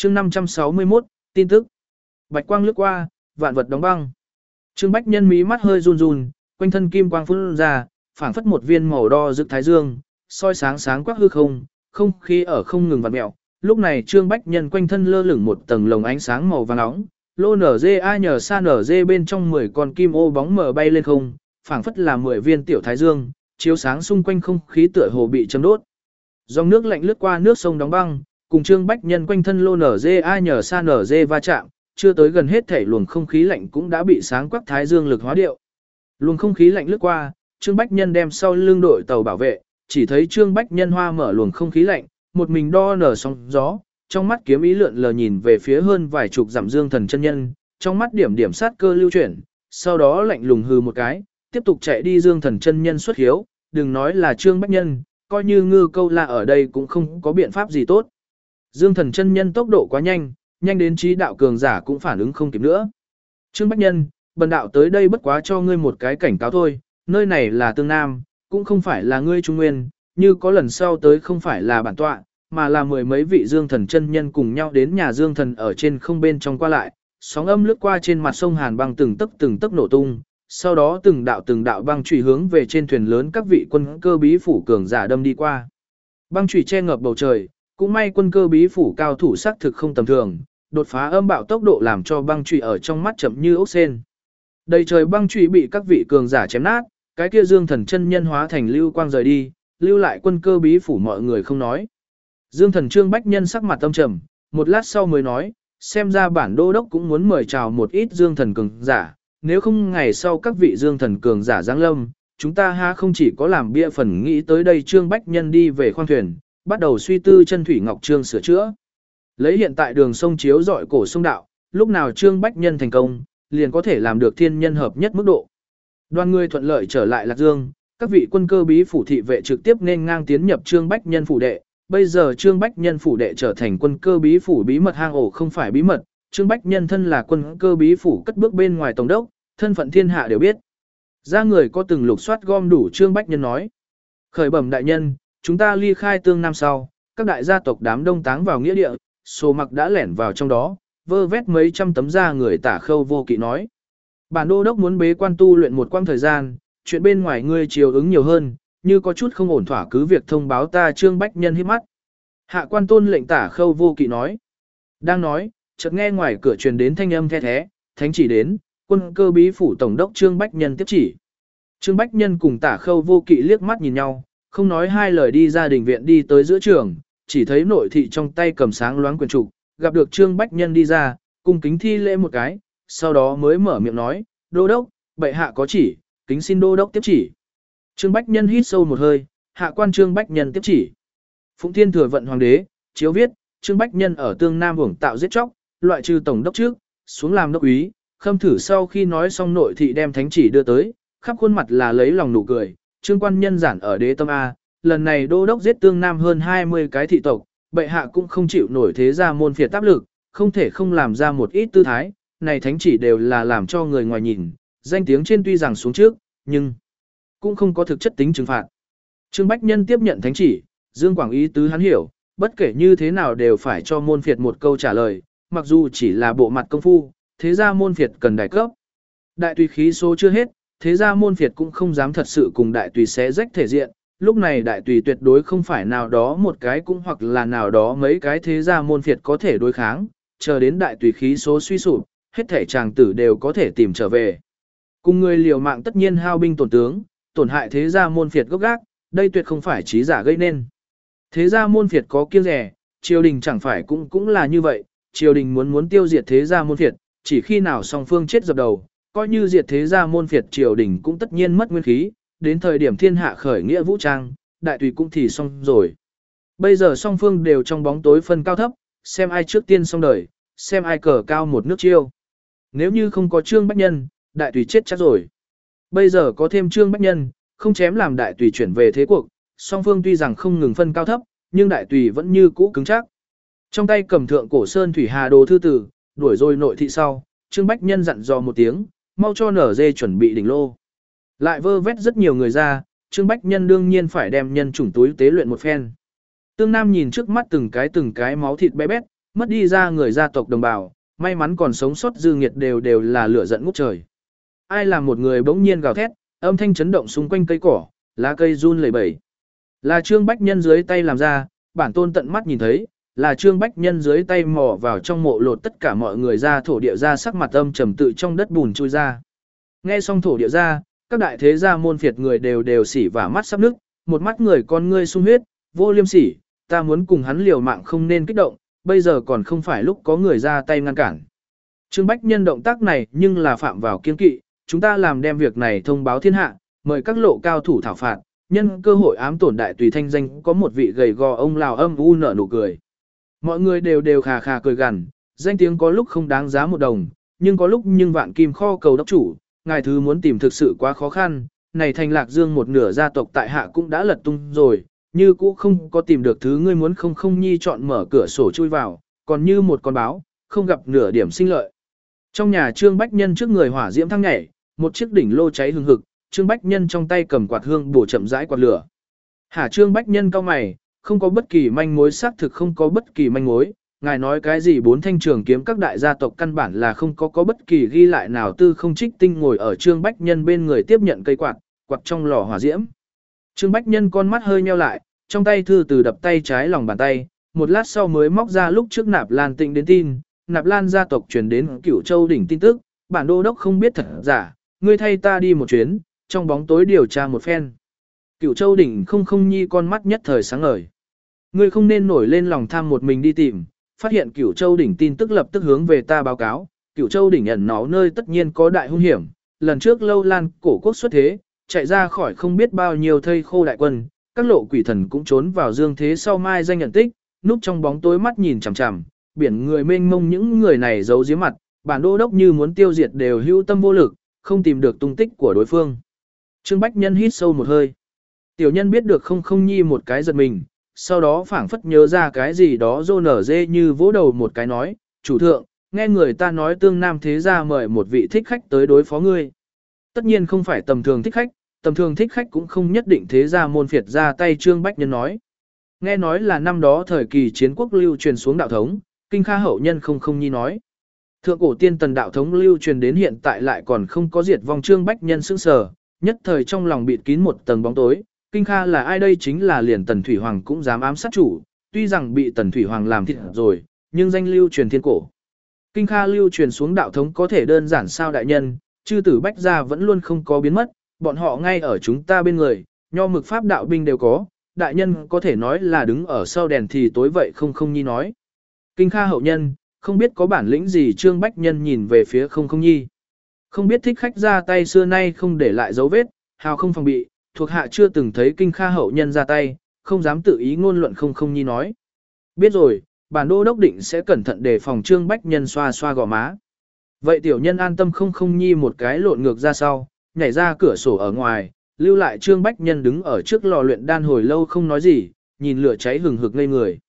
chương 561, tin tức. Bạch quang lướt qua, vạn vật đóng băng. Trương Bách Nhân mí mắt hơi run run, quanh thân kim quang phun ra, phảng phất một viên màu đo rực thái dương, soi sáng sáng quắc hư không, không khí ở không ngừng vặn mèo. Lúc này Trương Bách Nhân quanh thân lơ lửng một tầng lồng ánh sáng màu vàng nóng, lô nở dê ai nhờ sa nở dê bên trong 10 con kim ô bóng mờ bay lên không, phảng phất là 10 viên tiểu thái dương, chiếu sáng xung quanh không khí tựa hồ bị châm đốt. Dòng nước lạnh lướt qua nước sông đóng băng, cùng Trương Bách Nhân quanh thân lô nở dê ai nhờ sa nở dê va chạm, chưa tới gần hết thể luồng không khí lạnh cũng đã bị sáng quắc thái dương lực hóa điệu. Luồng không khí lạnh lướt qua, Trương Bách Nhân đem sau lưng đội tàu bảo vệ, chỉ thấy Trương Bách Nhân hoa mở luồng không khí lạnh, một mình đo nở sóng gió, trong mắt kiếm ý lượn lờ nhìn về phía hơn vài chục dặm Dương Thần chân nhân, trong mắt điểm điểm sát cơ lưu chuyển, sau đó lạnh lùng hừ một cái, tiếp tục chạy đi. Dương Thần chân nhân xuất hiếu, đừng nói là Trương Bách Nhân, coi như Ngư Câu La ở đây cũng không có biện pháp gì tốt. Dương Thần chân nhân tốc độ quá nhanh, nhanh đến trí đạo cường giả cũng phản ứng không kịp nữa. Trương Bách Nhân, bần đạo tới đây bất quá cho ngươi một cái cảnh cáo thôi, nơi này là Tương Nam, cũng không phải là ngươi Trung Nguyên, như có lần sau tới không phải là bản tọa, mà là mười mấy vị Dương Thần chân nhân cùng nhau đến nhà Dương Thần ở trên không bên trong qua lại, sóng âm lướt qua trên mặt sông Hàn băng từng tấc nổ tung, sau đó từng đạo băng chùy hướng về trên thuyền lớn các vị quân cơ bí phủ cường giả đâm đi qua. Băng chùy che ngập bầu trời, cũng may quân cơ bí phủ cao thủ sắc thực không tầm thường, đột phá âm bạo tốc độ làm cho băng chùy ở trong mắt chậm như ốc sên. Đầy trời băng chùy bị các vị cường giả chém nát, cái kia Dương Thần chân nhân hóa thành lưu quang rời đi, lưu lại quân cơ bí phủ mọi người không nói. Dương Thần Trương Bách Nhân sắc mặt âm trầm, một lát sau mới nói, xem ra bản đô đốc cũng muốn mời chào một ít Dương Thần cường giả, nếu không ngày sau các vị Dương Thần cường giả giáng lâm, chúng ta ha không chỉ có làm bia phần nghĩ tới đây. Trương Bách Nhân đi về khoang thuyền, bắt đầu suy tư chân thủy ngọc trương sửa chữa. Lấy hiện tại đường sông chiếu dọi cổ sông đạo, lúc nào Trương Bách Nhân thành công, liền có thể làm được thiên nhân hợp nhất mức độ. Đoàn người thuận lợi trở lại Lạc Dương, các vị quân cơ bí phủ thị vệ trực tiếp nên ngang tiến nhập Trương Bách Nhân phủ đệ. Bây giờ Trương Bách Nhân phủ đệ trở thành quân cơ bí phủ bí mật hang ổ không phải bí mật, Trương Bách Nhân thân là quân cơ bí phủ cất bước bên ngoài tổng đốc, thân phận thiên hạ đều biết. Ra người có từng lục soát gom đủ. Trương Bách Nhân nói. Khởi bẩm đại nhân, chúng ta ly khai Tương Nam sau, các đại gia tộc đám đông táng vào nghĩa địa, Sô Mặc đã lẻn vào trong đó, vơ vét mấy trăm tấm da người. Tả Khâu Vô Kỵ nói. Bản đô đốc muốn bế quan tu luyện một quãng thời gian, chuyện bên ngoài ngươi chiều ứng nhiều hơn, như có chút không ổn thỏa cứ việc thông báo ta. Trương Bách Nhân hít mắt. Hạ quan tôn lệnh. Tả Khâu Vô Kỵ nói. Đang nói, chợt nghe ngoài cửa truyền đến thanh âm the thé, thánh chỉ đến, quân cơ bí phủ tổng đốc Trương Bách Nhân tiếp chỉ. Trương Bách Nhân cùng Tả Khâu Vô Kỵ liếc mắt nhìn nhau, không nói hai lời đi ra đình viện đi tới giữa trường, chỉ thấy nội thị trong tay cầm sáng loáng quyển trục, gặp được Trương Bách Nhân đi ra, cung kính thi lễ một cái, sau đó mới mở miệng nói, đô đốc, bệ hạ có chỉ, kính xin đô đốc tiếp chỉ. Trương Bách Nhân hít sâu một hơi, hạ quan Trương Bách Nhân tiếp chỉ. Phụng Thiên Thừa Vận Hoàng đế, chiếu viết, Trương Bách Nhân ở Tương Nam hưởng tạo giết chóc, loại trừ tổng đốc trước, xuống làm đốc úy. Khâm Thử sau khi nói xong nội thị đem thánh chỉ đưa tới, khắp khuôn mặt là lấy lòng nụ cười. Trương quan nhân giản ở đế tâm A, lần này đô đốc giết Tương Nam hơn 20 cái thị tộc, bệ hạ cũng không chịu nổi thế gia môn phiệt áp lực, không thể không làm ra một ít tư thái, này thánh chỉ đều là làm cho người ngoài nhìn, danh tiếng trên tuy rằng xuống trước, nhưng cũng không có thực chất tính trừng phạt. Trương Bách Nhân tiếp nhận thánh chỉ, Dương Quảng ý tứ hắn hiểu, bất kể như thế nào đều phải cho môn phiệt một câu trả lời, mặc dù chỉ là bộ mặt công phu, thế gia môn phiệt cần đại cấp. Đại tùy khí số chưa hết, thế gia môn phiệt cũng không dám thật sự cùng đại tùy xé rách thể diện, lúc này đại tùy tuyệt đối không phải nào đó một cái cũng hoặc là nào đó mấy cái thế gia môn phiệt có thể đối kháng, chờ đến đại tùy khí số suy sụp, hết thể chàng tử đều có thể tìm trở về. Cùng người liều mạng tất nhiên hao binh tổn tướng, tổn hại thế gia môn phiệt gốc gác, đây tuyệt không phải trí giả gây nên. Thế gia môn phiệt có kiêng rẻ, triều đình chẳng phải cũng là như vậy, triều đình muốn tiêu diệt thế gia môn phiệt, chỉ khi nào song phương chết dập đầu, coi như diệt thế gia môn phiệt triều đình cũng tất nhiên mất nguyên khí, đến thời điểm thiên hạ khởi nghĩa vũ trang, đại tùy cũng thì xong rồi. Bây giờ song phương đều trong bóng tối phân cao thấp, xem ai trước tiên xong đời, xem ai cờ cao một nước chiêu. Nếu như không có Trương Bách Nhân, đại tùy chết chắc rồi. Bây giờ có thêm Trương Bách Nhân, không chém làm đại tùy chuyển về thế cuộc, song phương tuy rằng không ngừng phân cao thấp, nhưng đại tùy vẫn như cũ cứng chắc. Trong tay cầm thượng cổ sơn thủy hà đồ thư tử, đuổi rồi nội thị sau, Trương Bách Nhân dặn dò một tiếng, mau cho nở dê chuẩn bị đỉnh lô. Lại vơ vét rất nhiều người ra, Trương Bách Nhân đương nhiên phải đem nhân chủng túi tế luyện một phen. Tương Nam nhìn trước mắt từng cái máu thịt bé bét, Mất đi ra người gia tộc đồng bào, may mắn còn sống sót dư nghiệt đều là lửa giận ngút trời. Ai làm một người bỗng nhiên gào thét, âm thanh chấn động xung quanh cây cỏ, lá cây run lẩy bẩy. Là Trương Bách Nhân dưới tay làm ra, bản tôn tận mắt nhìn thấy, là Trương Bách Nhân dưới tay mò vào trong mộ lột tất cả mọi người ra, thổ địa ra sắc mặt âm trầm tự trong đất bùn chui ra. Nghe xong thổ địa ra, các đại thế gia môn phiệt người đều xỉ và mắt sắp nứt, một mắt người con ngươi sung huyết, vô liêm sỉ, ta muốn cùng hắn liều mạng không nên kích động, bây giờ còn không phải lúc có người ra tay ngăn cản. Trương Bách Nhân động tác này nhưng là phạm vào kiên kỵ, chúng ta làm đem việc này thông báo thiên hạ, mời các lộ cao thủ thảo phạt, nhân cơ hội ám tổn đại tùy thanh danh có một vị gầy gò ông Lào âm u nở nụ cười. Mọi người đều khà khà cười gằn, danh tiếng có lúc không đáng giá một đồng, nhưng có lúc nhưng vạn kim kho cầu đốc chủ, ngài thứ muốn tìm thực sự quá khó khăn, này thành Lạc Dương một nửa gia tộc tại hạ cũng đã lật tung rồi, như cũ không có tìm được thứ ngươi muốn không nhi chọn mở cửa sổ chui vào, còn như một con báo, không gặp nửa điểm sinh lợi. Trong nhà Trương Bách Nhân trước người hỏa diễm thăng nhảy, một chiếc đỉnh lô cháy hừng hực, Trương Bách Nhân trong tay cầm quạt hương bổ chậm rãi quạt lửa. Hả Trương Bách Nhân cau mày, không có bất kỳ manh mối, xác thực không có bất kỳ manh mối, ngài nói cái gì bốn thanh trường kiếm các đại gia tộc căn bản là không có bất kỳ ghi lại nào. Tư Không Trích Tinh ngồi ở Trương Bách Nhân bên người tiếp nhận cây quạt, quạt trong lò hỏa diễm. Trương Bách Nhân con mắt hơi nheo lại, trong tay thư từ đập tay trái lòng bàn tay, một lát sau mới móc ra lúc trước Nạp Lan Tịnh đến tin, Nạp Lan gia tộc truyền đến Cửu Châu đỉnh tin tức, bản đô đốc không biết thật giả, ngươi thay ta đi một chuyến, trong bóng tối điều tra một phen. Cửu Châu đỉnh không nhi con mắt nhất thời sáng ngời. Ngươi không nên nổi lên lòng tham một mình đi tìm, phát hiện Cửu Châu đỉnh tin tức lập tức hướng về ta báo cáo, Cửu Châu đỉnh ẩn náu nơi tất nhiên có đại hung hiểm, lần trước Lâu Lan cổ quốc xuất thế, chạy ra khỏi không biết bao nhiêu thây khô đại quân, các lộ quỷ thần cũng trốn vào dương thế sau mai danh nhận tích, núp trong bóng tối mắt nhìn chằm chằm, biển người mênh mông những người này giấu giếm mặt, bản đô đốc như muốn tiêu diệt đều hữu tâm vô lực, không tìm được tung tích của đối phương. Trương Bách Nhân hít sâu một hơi. Tiểu nhân biết được không nhi một cái giật mình, sau đó phảng phất nhớ ra cái gì đó rô nở dê như vỗ đầu một cái nói, chủ thượng, nghe người ta nói tương nam thế gia mời một vị thích khách tới đối phó ngươi. Tất nhiên không phải tầm thường thích khách, tầm thường thích khách cũng không nhất định thế gia môn phiệt ra tay. Trương Bách Nhân nói. Nghe nói là năm đó thời kỳ chiến quốc lưu truyền xuống đạo thống, Kinh Kha hậu nhân không nhi nói. Thượng cổ tiên tần đạo thống lưu truyền đến hiện tại lại còn không có diệt vong. Trương Bách Nhân sững sờ, nhất thời trong lòng bịt kín một tầng bóng tối. Kinh Kha là ai đây? Chính là liền Tần Thủy Hoàng cũng dám ám sát chủ, tuy rằng bị Tần Thủy Hoàng làm thịt rồi, nhưng danh lưu truyền thiên cổ. Kinh Kha lưu truyền xuống đạo thống có thể đơn giản sao đại nhân, chư tử Bách gia vẫn luôn không có biến mất, bọn họ ngay ở chúng ta bên người, nho mực pháp đạo binh đều có, đại nhân có thể nói là đứng ở sau đèn thì tối vậy không nhi nói. Kinh Kha hậu nhân, không biết có bản lĩnh gì? Trương Bách Nhân nhìn về phía không nhi. Không biết thích khách ra tay xưa nay không để lại dấu vết, hào không phòng bị, thuộc hạ chưa từng thấy Kinh Kha hậu nhân ra tay, không dám tự ý ngôn luận. không nhi nói. Biết rồi, bản đô đốc định sẽ cẩn thận đề phòng. Trương Bách Nhân xoa xoa gò má. Vậy tiểu nhân an tâm. không nhi một cái lộn ngược ra sau, nhảy ra cửa sổ ở ngoài, lưu lại Trương Bách Nhân đứng ở trước lò luyện đan hồi lâu không nói gì, nhìn lửa cháy hừng hực ngây người.